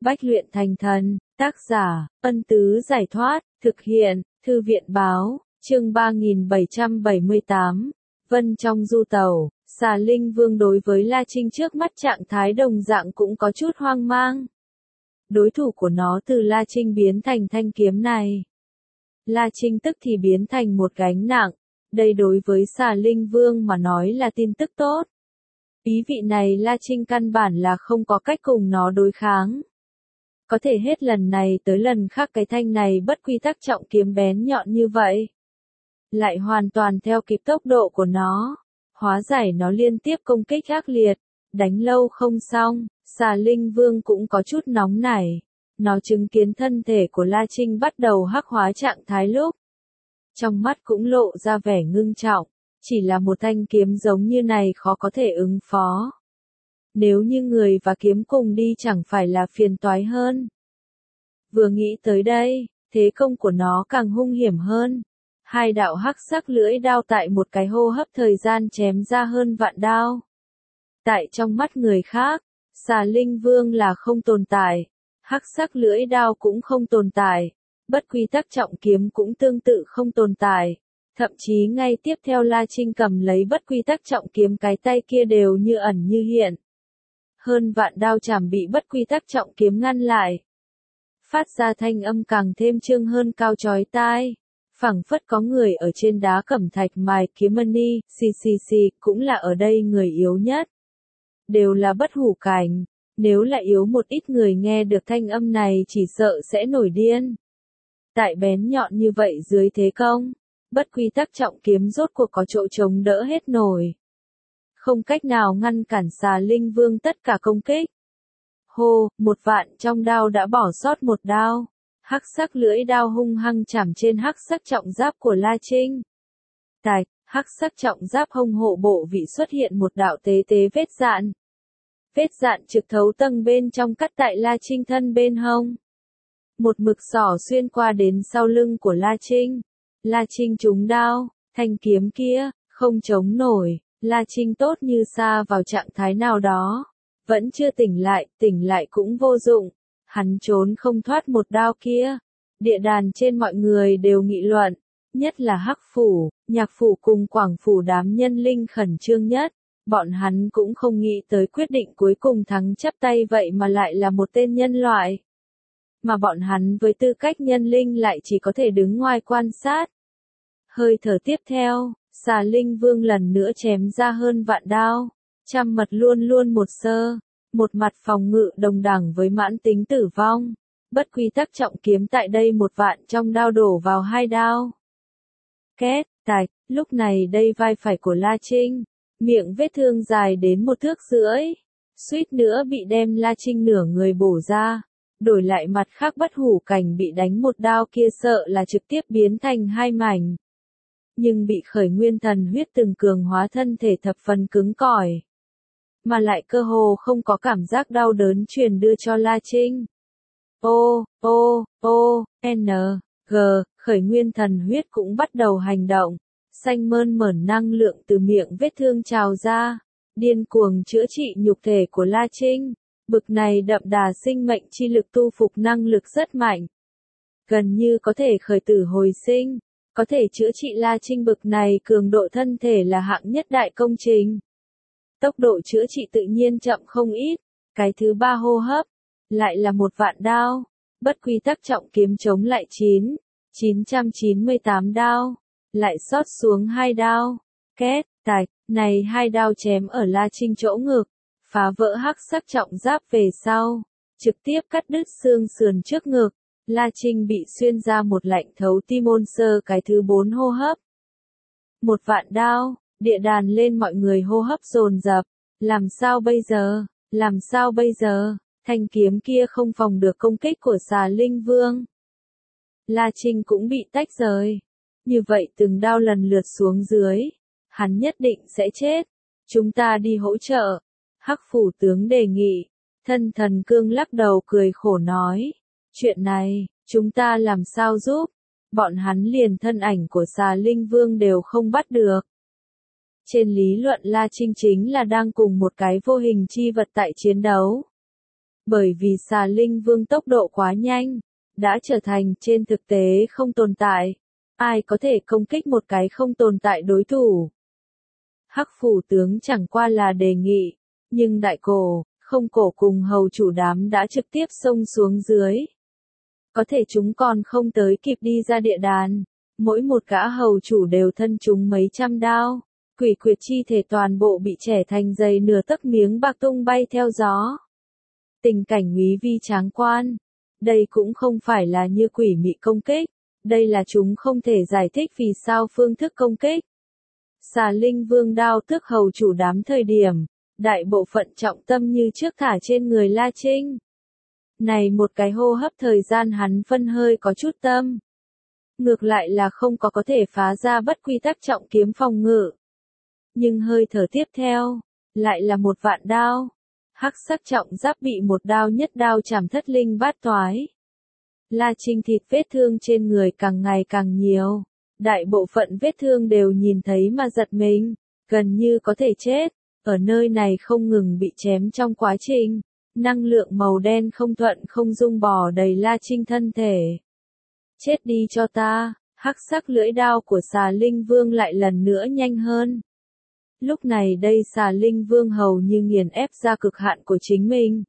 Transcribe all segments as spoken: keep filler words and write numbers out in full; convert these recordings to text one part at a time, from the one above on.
Bách luyện thành thần, tác giả, Ân Tứ Giải Thoát, thực hiện, Thư viện Báo, chương ba nghìn bảy trăm bảy mươi tám, Vân trong du tàu, Xà Linh Vương đối với La Trinh trước mắt trạng thái đồng dạng cũng có chút hoang mang. Đối thủ của nó từ La Trinh biến thành thanh kiếm này. La Trinh tức thì biến thành một gánh nặng, đây đối với Xà Linh Vương mà nói là tin tức tốt. Ý vị này La Trinh căn bản là không có cách cùng nó đối kháng. Có thể hết lần này tới lần khác cái thanh này bất quy tắc trọng kiếm bén nhọn như vậy. Lại hoàn toàn theo kịp tốc độ của nó. Hóa giải nó liên tiếp công kích ác liệt. Đánh lâu không xong, Xà Linh Vương cũng có chút nóng nảy. Nó chứng kiến thân thể của La Trinh bắt đầu hắc hóa trạng thái lúc. Trong mắt cũng lộ ra vẻ ngưng trọng. Chỉ là một thanh kiếm giống như này khó có thể ứng phó. Nếu như người và kiếm cùng đi chẳng phải là phiền toái hơn. Vừa nghĩ tới đây, thế công của nó càng hung hiểm hơn. Hai đạo hắc sắc lưỡi đao tại một cái hô hấp thời gian chém ra hơn vạn đao. Tại trong mắt người khác, Xà Linh Vương là không tồn tại. Hắc sắc lưỡi đao cũng không tồn tại. Bất quy tắc trọng kiếm cũng tương tự không tồn tại. Thậm chí ngay tiếp theo La Trinh cầm lấy bất quy tắc trọng kiếm cái tay kia đều như ẩn như hiện. Hơn vạn đao chảm bị bất quy tắc trọng kiếm ngăn lại. Phát ra thanh âm càng thêm trương hơn cao chói tai. Phảng phất có người ở trên đá cẩm thạch mài kiếm mani, xì xì xì, cũng là ở đây người yếu nhất. Đều là bất hủ cảnh, nếu là yếu một ít người nghe được thanh âm này chỉ sợ sẽ nổi điên. Tại bén nhọn như vậy dưới thế công, bất quy tắc trọng kiếm rốt cuộc có chỗ chống đỡ hết nổi. Không cách nào ngăn cản Xà Linh Vương tất cả công kích. Hô, một vạn trong đao đã bỏ sót một đao. Hắc sắc lưỡi đao hung hăng chạm trên hắc sắc trọng giáp của La Trinh. Tạch, hắc sắc trọng giáp hông hộ bộ vị xuất hiện một đạo tế tế vết dạn. Vết dạn trực thấu tầng bên trong cắt tại La Trinh thân bên hông. Một mực xỏ xuyên qua đến sau lưng của La Trinh. La Trinh trúng đao, thanh kiếm kia, không chống nổi. La Trinh tốt như sa vào trạng thái nào đó. Vẫn chưa tỉnh lại, tỉnh lại cũng vô dụng. Hắn trốn không thoát một đao kia. Địa đàn trên mọi người đều nghị luận. Nhất là Hắc Phủ, Nhạc Phủ cùng Quảng Phủ đám nhân linh khẩn trương nhất. Bọn hắn cũng không nghĩ tới quyết định cuối cùng thắng chấp tay vậy mà lại là một tên nhân loại. Mà bọn hắn với tư cách nhân linh lại chỉ có thể đứng ngoài quan sát. Hơi thở tiếp theo. Xà Linh Vương lần nữa chém ra hơn vạn đao, trăm mật luôn luôn một sơ, một mặt phòng ngự đồng đẳng với mãn tính tử vong, bất quy tắc trọng kiếm tại đây một vạn trong đao đổ vào hai đao. Két, tạch, lúc này đây vai phải của La Trinh, miệng vết thương dài đến một thước rưỡi, suýt nữa bị đem La Trinh nửa người bổ ra, đổi lại mặt khác bất hủ cảnh bị đánh một đao kia sợ là trực tiếp biến thành hai mảnh. Nhưng bị khởi nguyên thần huyết từng cường hóa thân thể thập phần cứng cỏi. Mà lại cơ hồ không có cảm giác đau đớn truyền đưa cho La Trinh. O, O, O, N, G, khởi nguyên thần huyết cũng bắt đầu hành động. Xanh mơn mởn năng lượng từ miệng vết thương trào ra. Điên cuồng chữa trị nhục thể của La Trinh. Bực này đậm đà sinh mệnh chi lực tu phục năng lực rất mạnh. Gần như có thể khởi tử hồi sinh. Có thể chữa trị La Trinh bực này cường độ thân thể là hạng nhất đại công trình. Tốc độ chữa trị tự nhiên chậm không ít. Cái thứ ba hô hấp, lại là một vạn đao. Bất quy tắc trọng kiếm chống lại chín, chín trăm chín mươi tám đao. Lại sót xuống hai đao. Két, tạch, này hai đao chém ở La Trinh chỗ ngực. Phá vỡ hắc sắc trọng giáp về sau. Trực tiếp cắt đứt xương sườn trước ngực. La Trinh bị xuyên ra một lạnh thấu tim ôn sơ cái thứ bốn hô hấp. Một vạn đao, địa đàn lên mọi người hô hấp dồn dập. Làm sao bây giờ, làm sao bây giờ, thanh kiếm kia không phòng được công kích của Xà Linh Vương. La Trinh cũng bị tách rời. Như vậy từng đao lần lượt xuống dưới. Hắn nhất định sẽ chết. Chúng ta đi hỗ trợ. Hắc Phủ tướng đề nghị. Thân Thần Cương lắc đầu cười khổ nói. Chuyện này, chúng ta làm sao giúp? Bọn hắn liền thân ảnh của Xà Linh Vương đều không bắt được. Trên lý luận La Trinh chính là đang cùng một cái vô hình chi vật tại chiến đấu. Bởi vì xà linh vương tốc độ quá nhanh, đã trở thành trên thực tế không tồn tại. Ai có thể công kích một cái không tồn tại đối thủ? Hắc phủ tướng chẳng qua là đề nghị, nhưng đại cổ, không cổ cùng hầu chủ đám đã trực tiếp xông xuống dưới. Có thể chúng còn không tới kịp đi ra địa đàn, mỗi một gã hầu chủ đều thân chúng mấy trăm đao, quỷ quyệt chi thể toàn bộ bị chẻ thành dày nửa tấc miếng bạc tung bay theo gió. Tình cảnh úy vi tráng quan, đây cũng không phải là như quỷ mị công kích, đây là chúng không thể giải thích vì sao phương thức công kích. Xà linh vương đao tước hầu chủ đám thời điểm, đại bộ phận trọng tâm như trước thả trên người La Trinh. Này một cái hô hấp thời gian hắn phân hơi có chút tâm. Ngược lại là không có có thể phá ra bất quy tắc trọng kiếm phòng ngự. Nhưng hơi thở tiếp theo, lại là một vạn đao. Hắc sắc trọng giáp bị một đao nhất đao chảm thất linh bát toái. La Trinh thịt vết thương trên người càng ngày càng nhiều. Đại bộ phận vết thương đều nhìn thấy mà giật mình, gần như có thể chết. Ở nơi này không ngừng bị chém trong quá trình, năng lượng màu đen không thuận không dung bò đầy La Trinh thân thể. Chết đi cho ta, hắc sắc lưỡi đao của xà linh vương lại lần nữa nhanh hơn. Lúc này đây xà linh vương hầu như nghiền ép ra cực hạn của chính mình.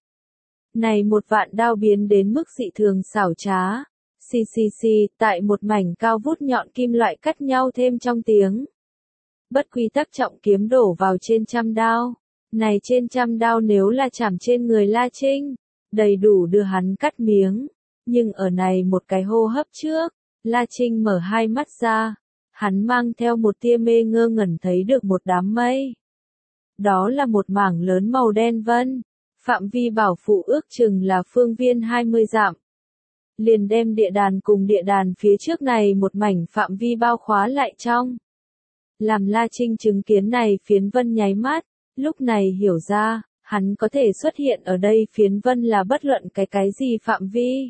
Này một vạn đao biến đến mức dị thường xảo trá. Xì xì xì, tại một mảnh cao vút nhọn kim loại cắt nhau thêm trong tiếng. Bất quy tắc trọng kiếm đổ vào trên trăm đao. Này trên trăm đao nếu là chạm trên người La Trinh, đầy đủ đưa hắn cắt miếng. Nhưng ở này một cái hô hấp trước, La Trinh mở hai mắt ra. Hắn mang theo một tia mê ngơ ngẩn thấy được một đám mây. Đó là một mảng lớn màu đen vân. Phạm vi bảo phụ ước chừng là phương viên hai mươi dặm. Liền đem địa đàn cùng địa đàn phía trước này một mảnh phạm vi bao khóa lại trong. Làm La Trinh chứng kiến này phiến vân nháy mắt, lúc này hiểu ra, hắn có thể xuất hiện ở đây phiến vân là bất luận cái cái gì phạm vi.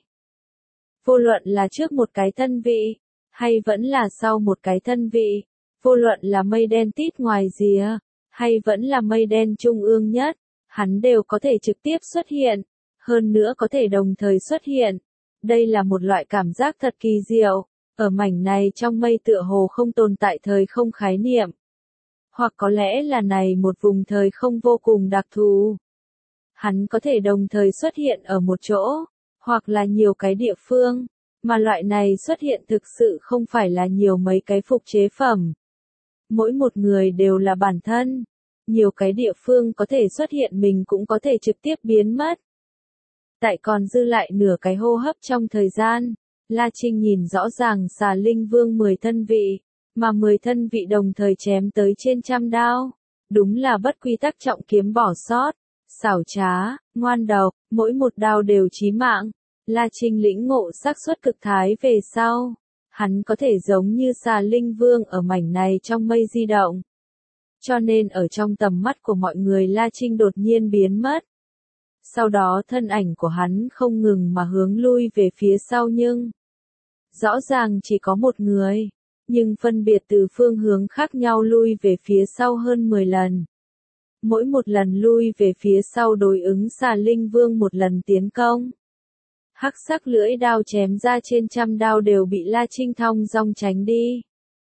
Vô luận là trước một cái thân vị, hay vẫn là sau một cái thân vị, vô luận là mây đen tít ngoài rìa, hay vẫn là mây đen trung ương nhất, hắn đều có thể trực tiếp xuất hiện, hơn nữa có thể đồng thời xuất hiện. Đây là một loại cảm giác thật kỳ diệu, ở mảnh này trong mây tựa hồ không tồn tại thời không khái niệm. Hoặc có lẽ là này một vùng thời không vô cùng đặc thù. Hắn có thể đồng thời xuất hiện ở một chỗ, hoặc là nhiều cái địa phương, mà loại này xuất hiện thực sự không phải là nhiều mấy cái phục chế phẩm. Mỗi một người đều là bản thân, nhiều cái địa phương có thể xuất hiện mình cũng có thể trực tiếp biến mất. Tại còn dư lại nửa cái hô hấp trong thời gian, La Trinh nhìn rõ ràng xà linh vương mười thân vị, mà mười thân vị đồng thời chém tới trên trăm đao. Đúng là bất quy tắc trọng kiếm bỏ sót, xảo trá, ngoan độc, mỗi một đao đều chí mạng. La Trinh lĩnh ngộ xác suất cực thái về sau, hắn có thể giống như xà linh vương ở mảnh này trong mây di động. Cho nên ở trong tầm mắt của mọi người La Trinh đột nhiên biến mất. Sau đó thân ảnh của hắn không ngừng mà hướng lui về phía sau nhưng rõ ràng chỉ có một người, nhưng phân biệt từ phương hướng khác nhau lui về phía sau hơn mười lần. Mỗi một lần lui về phía sau đối ứng xà linh vương một lần tiến công. Hắc sắc lưỡi đao chém ra trên trăm đao đều bị La Trinh thong dong tránh đi.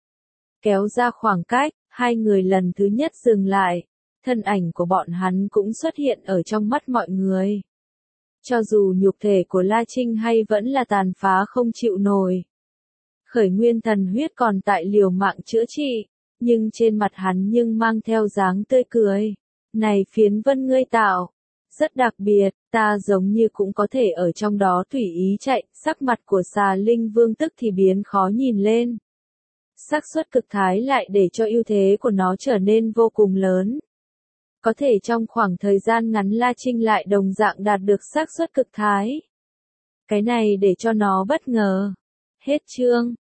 Kéo ra khoảng cách, hai người lần thứ nhất dừng lại. Thân ảnh của bọn hắn cũng xuất hiện ở trong mắt mọi người. Cho dù nhục thể của La Trinh hay vẫn là tàn phá không chịu nổi. Khởi nguyên thần huyết còn tại liều mạng chữa trị, nhưng trên mặt hắn nhưng mang theo dáng tươi cười. Này phiến vân ngươi tạo, rất đặc biệt, ta giống như cũng có thể ở trong đó tùy ý chạy, sắc mặt của xà linh vương tức thì biến khó nhìn lên. Xác suất cực thái lại để cho ưu thế của nó trở nên vô cùng lớn. Có thể trong khoảng thời gian ngắn La Trinh lại đồng dạng đạt được xác suất cực thái. Cái này để cho nó bất ngờ. Hết chương.